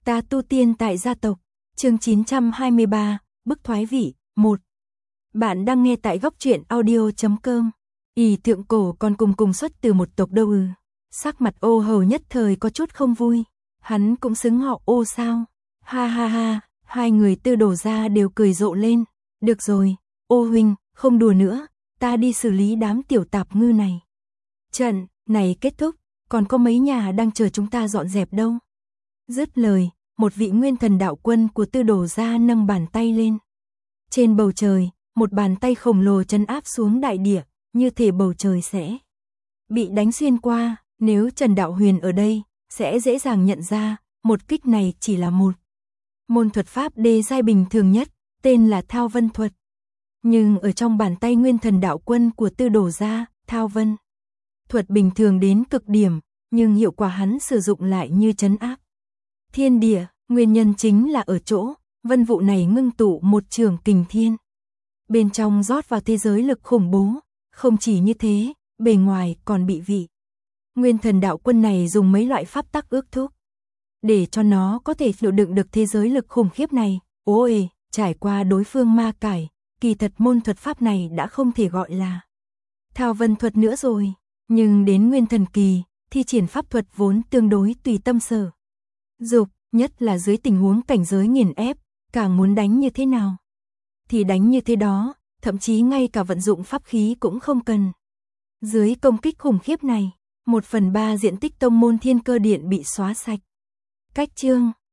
Ta tu tiên tại gia tộc, chương 923, bức thoái vị, 1. Bạn đang nghe tại góc truyện audio.com. Thượng cổ còn cùng xuất từ một tộc đâu ư? Sắc mặt Ô Hầu nhất thời có chút không vui. Hắn cũng xứng họ Ô sao? Ha ha ha, hai người Tư Đồ gia đều cười rộ lên. Được rồi, Ô huynh, không đùa nữa, ta đi xử lý đám tiểu tạp ngư này. Trận này kết thúc, còn có mấy nhà đang chờ chúng ta dọn dẹp đâu. Dứt lời, một vị nguyên thần đạo quân của Tư Đồ gia nâng bàn tay lên. Trên bầu trời, một bàn tay khổng lồ trấn áp xuống đại địa, như thể bầu trời sẽ bị đánh xuyên qua. Nếu Trần Đạo Huyền ở đây, sẽ dễ dàng nhận ra, một kích này chỉ là một môn thuật pháp đê giai bình thường nhất, tên là Thao Vân thuật. Nhưng ở trong bàn tay nguyên thần đạo quân của Tư Đồ gia, Thao Vân thuật bình thường đến cực điểm, nhưng hiệu quả hắn sử dụng lại như trấn áp thiên địa. Nguyên nhân chính là ở chỗ vân vụ này ngưng tụ một trường kình thiên, bên trong rót vào thế giới lực khủng bố. Không chỉ như thế, bề ngoài còn bị vị nguyên thần đạo quân này dùng mấy loại pháp tắc ước thúc, để cho nó có thể chịu đựng được thế giới lực khủng khiếp này. Ôi, trải qua đối phương ma cải, kỳ thật môn thuật pháp này đã không thể gọi là Thao Vân thuật nữa rồi. Nhưng đến nguyên thần kỳ, thi triển pháp thuật vốn tương đối tùy tâm sở dục, nhất là dưới tình huống cảnh giới nghiền ép, càng muốn đánh như thế nào thì đánh như thế đó, thậm chí ngay cả vận dụng pháp khí cũng không cần. Dưới công kích khủng khiếp này, 1/3 diện tích tông môn Thiên Cơ Điện bị xóa sạch. Cách chương,